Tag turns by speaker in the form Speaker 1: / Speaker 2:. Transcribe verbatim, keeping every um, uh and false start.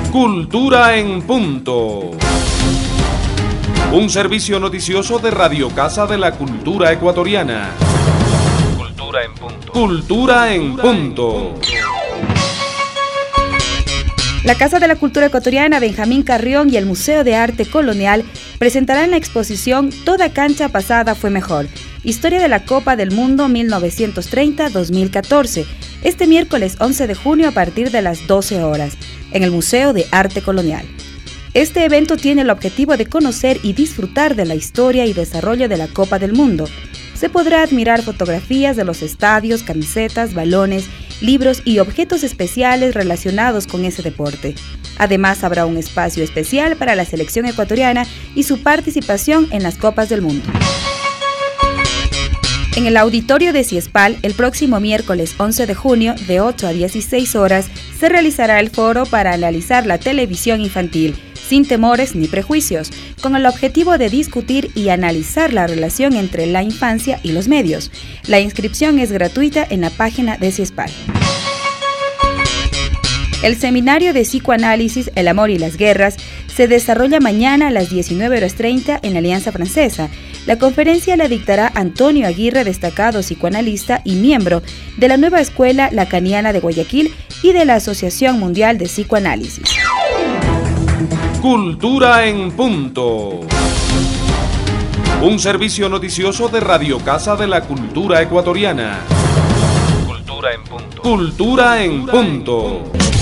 Speaker 1: Cultura en Punto. Un servicio noticioso de Radio Casa de la Cultura Ecuatoriana.
Speaker 2: Cultura en Punto.
Speaker 1: Cultura en Punto.
Speaker 3: La Casa de la Cultura Ecuatoriana Benjamín Carrión y el Museo de Arte Colonial presentarán la exposición Toda cancha pasada fue mejor. Historia de la Copa del Mundo mil novecientos treinta a dos mil catorce, este miércoles once de junio a partir de las doce horas, en el Museo de Arte Colonial. Este evento tiene el objetivo de conocer y disfrutar de la historia y desarrollo de la Copa del Mundo. Se podrá admirar fotografías de los estadios, camisetas, balones, libros y objetos especiales relacionados con ese deporte. Además, habrá un espacio especial para la selección ecuatoriana y su participación en las Copas del Mundo. En el auditorio de Ciespal, el próximo miércoles once de junio, de ocho a dieciséis horas, se realizará el foro para analizar la televisión infantil, sin temores ni prejuicios, con el objetivo de discutir y analizar la relación entre la infancia y los medios. La inscripción es gratuita en la página de Ciespal. El seminario de psicoanálisis El amor y las guerras se desarrolla mañana a las diecinueve horas treinta en la Alianza Francesa. La conferencia la dictará Antonio Aguirre, destacado psicoanalista y miembro de la nueva escuela lacaniana de Guayaquil y de la Asociación Mundial de Psicoanálisis.
Speaker 1: Cultura en Punto. Un servicio noticioso de Radio Casa de la Cultura Ecuatoriana.
Speaker 2: Cultura en Punto.
Speaker 1: Cultura en Punto.